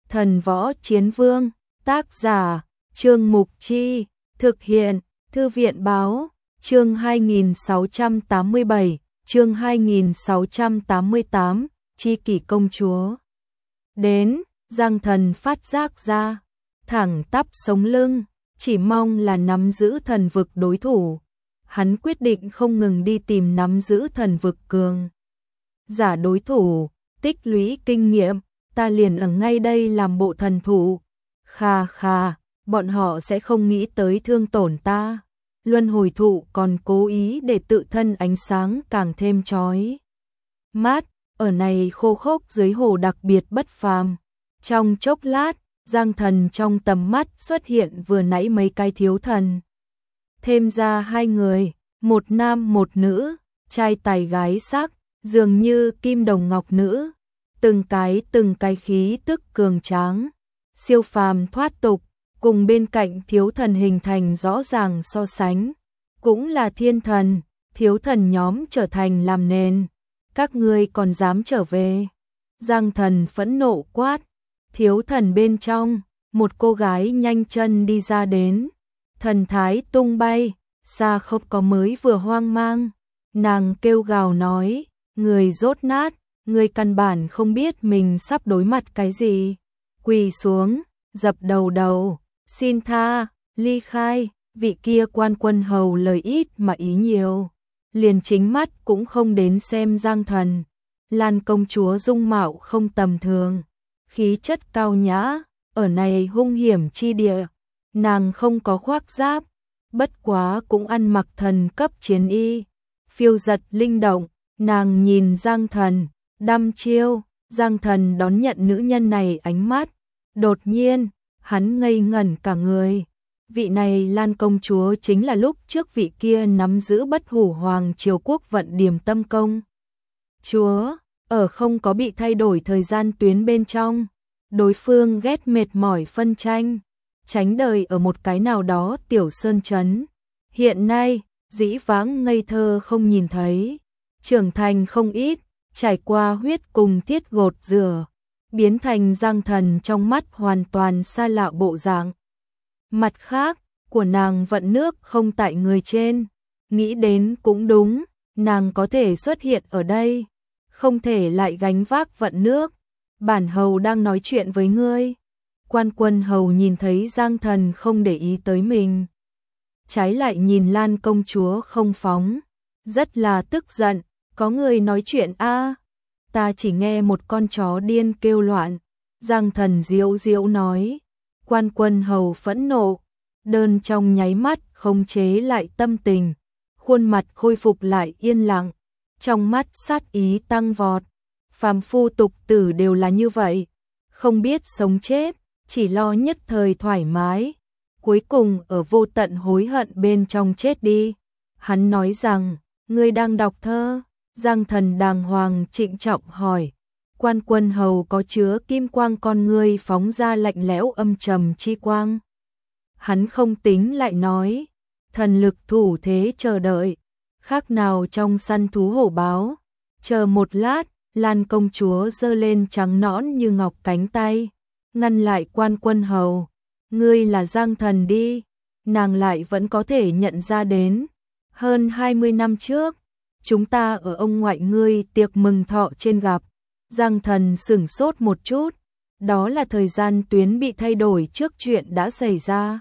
Thần võ chiến vương, tác giả, Trương Mục Chi, thực hiện, Thư viện báo, chương 2687, chương 2688, Chi kỷ công chúa. Đến, Giang Thần phát giác ra, thẳng tắp sống lưng, chỉ mong là nắm giữ thần vực đối thủ. Hắn quyết định không ngừng đi tìm nắm giữ thần vực cường giả đối thủ, tích lũy kinh nghiệm, ta liền ở ngay đây làm bộ thần thủ. Kha kha, bọn họ sẽ không nghĩ tới thương tổn ta. Luân hồi thụ còn cố ý để tự thân ánh sáng càng thêm chói mát, ở này khô khốc dưới hồ đặc biệt bất phàm. Trong chốc lát, Giang Thần trong tầm mắt xuất hiện vừa nãy mấy cái thiếu thần. Thêm ra hai người, một nam một nữ, trai tài gái sắc, dường như kim đồng ngọc nữ, từng cái khí tức cường tráng, siêu phàm thoát tục, cùng bên cạnh thiếu thần hình thành rõ ràng so sánh, cũng là thiên thần, thiếu thần nhóm trở thành làm nền, các ngươi còn dám trở về. Giang Thần phẫn nộ quát, thiếu thần bên trong, một cô gái nhanh chân đi ra đến, thần thái tung bay, xa không có mới vừa hoang mang, nàng kêu gào nói, người dốt nát, người căn bản không biết mình sắp đối mặt cái gì, quỳ xuống, dập đầu, xin tha, ly khai. Vị kia quan quân hầu lời ít mà ý nhiều, liền chính mắt cũng không đến xem Giang Thần. Lan công chúa dung mạo không tầm thường, khí chất cao nhã, ở này hung hiểm chi địa, nàng không có khoác giáp, bất quá cũng ăn mặc thần cấp chiến y, phiêu giật linh động, nàng nhìn Giang Thần, đăm chiêu, Giang Thần đón nhận nữ nhân này ánh mắt, đột nhiên, hắn ngây ngẩn cả người. Vị này Lan công chúa chính là lúc trước vị kia nắm giữ Bất Hủ Hoàng Triều Quốc vận Điềm Tâm công chúa, ở không có bị thay đổi thời gian tuyến bên trong, đối phương ghét mệt mỏi phân tranh, tránh đời ở một cái nào đó tiểu sơn trấn. Hiện nay, dĩ vãng ngây thơ không nhìn thấy, trưởng thành không ít, trải qua huyết cùng thiết gột rửa, biến thành Giang Thần trong mắt hoàn toàn xa lạ bộ dạng. Mặt khác, của nàng vận nước không tại người trên, nghĩ đến cũng đúng, nàng có thể xuất hiện ở đây, không thể lại gánh vác vận nước. Bản hầu đang nói chuyện với ngươi. Quan quân hầu nhìn thấy Giang Thần không để ý tới mình, trái lại nhìn Lan công chúa không phóng, rất là tức giận, có người nói chuyện a, ta chỉ nghe một con chó điên kêu loạn. Giang Thần diễu diễu nói. Quan quân hầu phẫn nộ, đơn trong nháy mắt khống chế lại tâm tình, khuôn mặt khôi phục lại yên lặng, trong mắt sát ý tăng vọt. Phàm phu tục tử đều là như vậy, không biết sống chết, chỉ lo nhất thời thoải mái, cuối cùng ở vô tận hối hận bên trong chết đi. Hắn nói rằng, ngươi đang đọc thơ. Giang Thần đàng hoàng trịnh trọng hỏi. Quan quân hầu có chứa kim quang con ngươi phóng ra lạnh lẽo âm trầm chi quang. Hắn không tính lại nói, thần lực thủ thế chờ đợi, khác nào trong săn thú hổ báo. Chờ một lát, Lan công chúa giơ lên trắng nõn như ngọc cánh tay, ngăn lại quan quân hầu. Ngươi là Giang Thần đi, nàng lại vẫn có thể nhận ra đến. Hơn 20 năm trước, chúng ta ở ông ngoại ngươi tiệc mừng thọ trên gặp. Giang Thần sửng sốt một chút, đó là thời gian tuyến bị thay đổi trước chuyện đã xảy ra.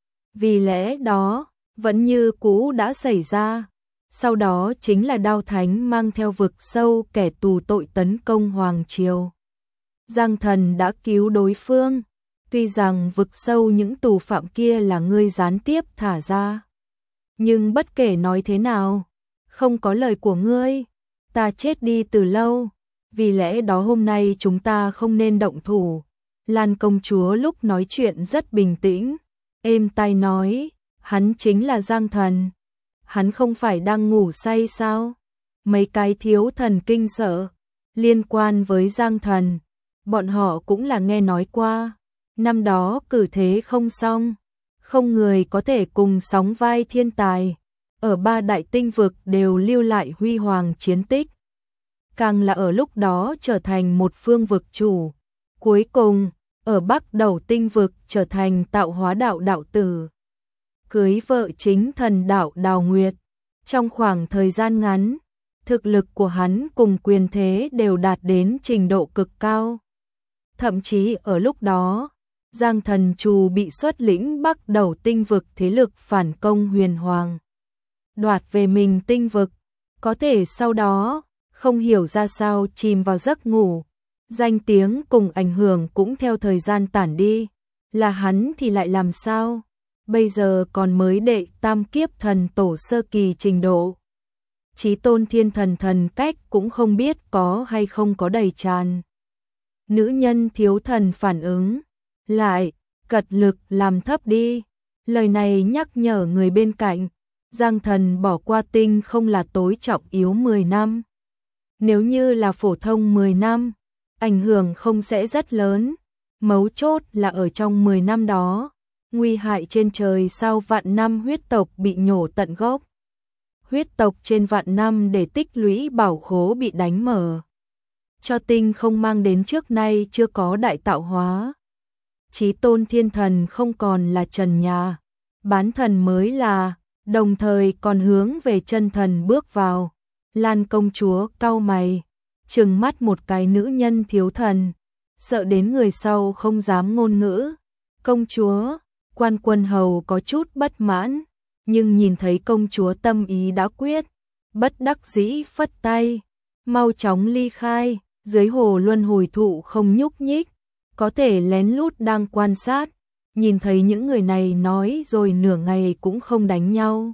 Vì lẽ đó, vẫn như cũ đã xảy ra. Sau đó chính là Đao Thánh mang theo vực sâu kẻ tù tội tấn công Hoàng Triều. Giang Thần đã cứu đối phương, tuy rằng vực sâu những tù phạm kia là ngươi gián tiếp thả ra. Nhưng bất kể nói thế nào, không có lời của ngươi, ta chết đi từ lâu. Vì lẽ đó hôm nay chúng ta không nên động thủ. Lan công chúa lúc nói chuyện rất bình tĩnh, êm tai nói, hắn chính là Giang Thần. Hắn không phải đang ngủ say sao? Mấy cái thiếu thần kinh sợ, liên quan với Giang Thần, bọn họ cũng là nghe nói qua. Năm đó cử thế không xong, không người có thể cùng sóng vai thiên tài, ở ba đại tinh vực đều lưu lại huy hoàng chiến tích. Càng là ở lúc đó trở thành một phương vực chủ. Cuối cùng, ở Bắc Đầu Tinh vực trở thành tạo hóa đạo đạo tử, cưới vợ chính thần đạo Đào Nguyệt. Trong khoảng thời gian ngắn, thực lực của hắn cùng quyền thế đều đạt đến trình độ cực cao. Thậm chí ở lúc đó, Giang Thần Trù bị xuất lĩnh Bắc Đầu Tinh vực thế lực phản công Huyền Hoàng, đoạt về mình tinh vực, có thể sau đó không hiểu ra sao chìm vào giấc ngủ, danh tiếng cùng ảnh hưởng cũng theo thời gian tản đi, là hắn thì lại làm sao? Bây giờ còn mới đệ tam kiếp thần tổ sơ kỳ trình độ. Chí tôn thiên thần thần cách cũng không biết có hay không có đầy tràn. Nữ nhân thiếu thần phản ứng, lại, cật lực làm thấp đi. Lời này nhắc nhở người bên cạnh, Giang Thần bỏ qua tinh không là tối trọng yếu 10 năm. Nếu như là phổ thông 10 năm, ảnh hưởng không sẽ rất lớn. Mấu chốt là ở trong 10 năm đó, nguy hại trên trời sau vạn năm huyết tộc bị nhổ tận gốc. Huyết tộc trên vạn năm để tích lũy bảo khố bị đánh mở. Cho tinh không mang đến trước nay chưa có đại tạo hóa. Chí tôn thiên thần không còn là trần nhà, bán thần mới là, đồng thời còn hướng về chân thần bước vào. Lan công chúa cau mày, trừng mắt một cái nữ nhân thiếu thần, sợ đến người sau không dám ngôn ngữ. Công chúa, Quan Quân Hầu có chút bất mãn, nhưng nhìn thấy công chúa tâm ý đã quyết, bất đắc dĩ phất tay, mau chóng ly khai. Dưới hồ luân hồi thụ không nhúc nhích, có thể lén lút đang quan sát, nhìn thấy những người này nói rồi nửa ngày cũng không đánh nhau.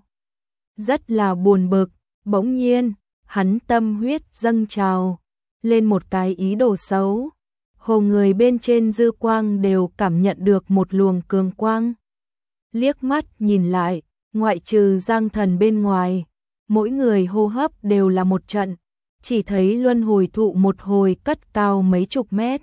Rất là buồn bực, bỗng nhiên, hắn tâm huyết dâng trào, lên một cái ý đồ xấu. Hồ người bên trên dư quang đều cảm nhận được một luồng cường quang. Liếc mắt nhìn lại, ngoại trừ Giang Thần bên ngoài, mỗi người hô hấp đều là một trận. Chỉ thấy luân hồi thụ một hồi cất cao mấy chục mét.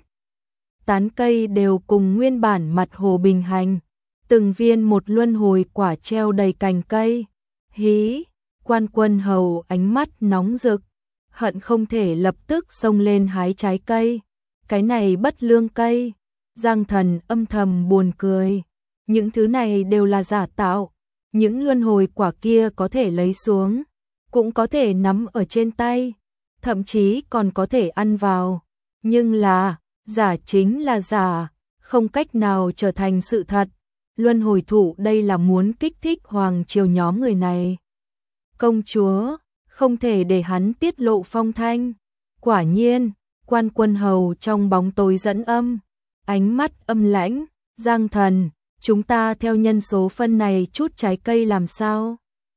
Tán cây đều cùng nguyên bản mặt hồ bình hành. Từng viên một luân hồi quả treo đầy cành cây. Hí, Quan Quân Hầu ánh mắt nóng rực, hận không thể lập tức xông lên hái trái cây. Cái này bất lương cây. Giang Thần âm thầm buồn cười. Những thứ này đều là giả tạo. Những luân hồi quả kia có thể lấy xuống, cũng có thể nắm ở trên tay, thậm chí còn có thể ăn vào. Nhưng là, giả chính là giả, không cách nào trở thành sự thật. Luân hồi thụ đây là muốn kích thích hoàng triều nhóm người này. Công chúa, không thể để hắn tiết lộ phong thanh. Quả nhiên, Quan Quân Hầu trong bóng tối dẫn âm, ánh mắt âm lãnh. Giang Thần, chúng ta theo nhân số phân này chút trái cây làm sao?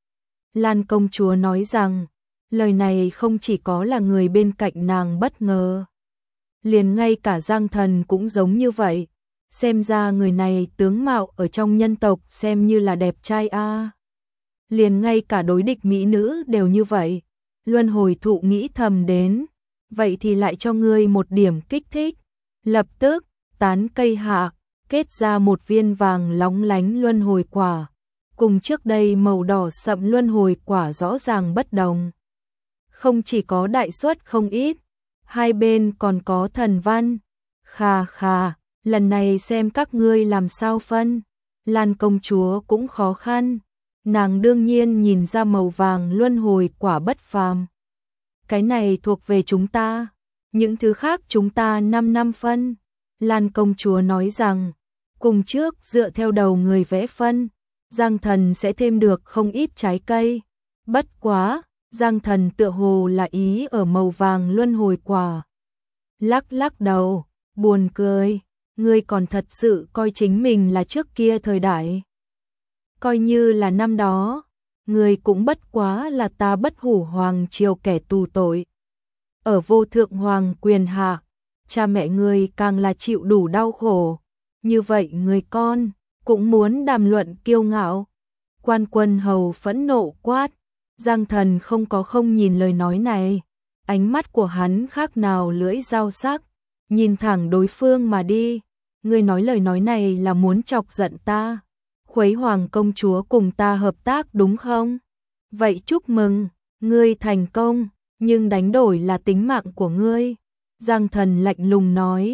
Lan công chúa nói rằng, lời này không chỉ có là người bên cạnh nàng bất ngờ. Liền ngay cả Giang Thần cũng giống như vậy. Xem ra người này tướng mạo ở trong nhân tộc xem như là đẹp trai a. Liền ngay cả đối địch mỹ nữ đều như vậy. Luân hồi thụ nghĩ thầm đến, vậy thì lại cho ngươi một điểm kích thích. Lập tức, tán cây hạ, kết ra một viên vàng lóng lánh luân hồi quả. Cùng trước đây màu đỏ sậm luân hồi quả rõ ràng bất đồng. Không chỉ có đại suất không ít, hai bên còn có thần văn. Khà khà, lần này xem các ngươi làm sao phân. Lan công chúa cũng khó khăn, nàng đương nhiên nhìn ra màu vàng luân hồi quả bất phàm. Cái này thuộc về chúng ta, những thứ khác chúng ta 5 năm phân. Lan công chúa nói rằng, cùng trước dựa theo đầu người vẽ phân, Giang Thần sẽ thêm được không ít trái cây. Bất quá, Giang Thần tựa hồ là ý ở màu vàng luân hồi quả. Lắc lắc đầu, buồn cười, ngươi còn thật sự coi chính mình là trước kia thời đại. Coi như là năm đó, ngươi cũng bất quá là ta Bất Hủ hoàng triều kẻ tù tội. Ở vô thượng hoàng quyền hạ, cha mẹ ngươi càng là chịu đủ đau khổ. Như vậy người con cũng muốn đàm luận kiêu ngạo. Quan Quân Hầu phẫn nộ quát. Giang Thần không nhìn lời nói này, ánh mắt của hắn khác nào lưỡi dao sắc, nhìn thẳng đối phương mà đi. Ngươi nói lời nói này là muốn chọc giận ta, khuấy hoàng công chúa cùng ta hợp tác đúng không? Vậy chúc mừng, ngươi thành công, nhưng đánh đổi là tính mạng của ngươi. Giang Thần lạnh lùng nói,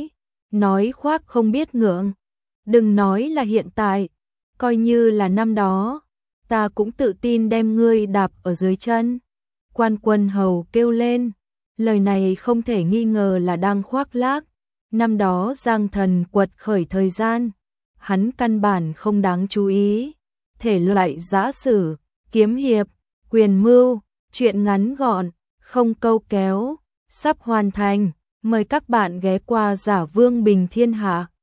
nói khoác không biết ngượng. Đừng nói là hiện tại, coi như là năm đó, ta cũng tự tin đem ngươi đạp ở dưới chân. Quan Quân Hầu kêu lên, lời này không thể nghi ngờ là đang khoác lác. Năm đó Giang Thần quật khởi thời gian, hắn căn bản không đáng chú ý. Thể loại giã sử, kiếm hiệp, quyền mưu, truyện ngắn gọn, không câu kéo, sắp hoàn thành. Mời các bạn ghé qua Giả Vương Bình Thiên Hạ.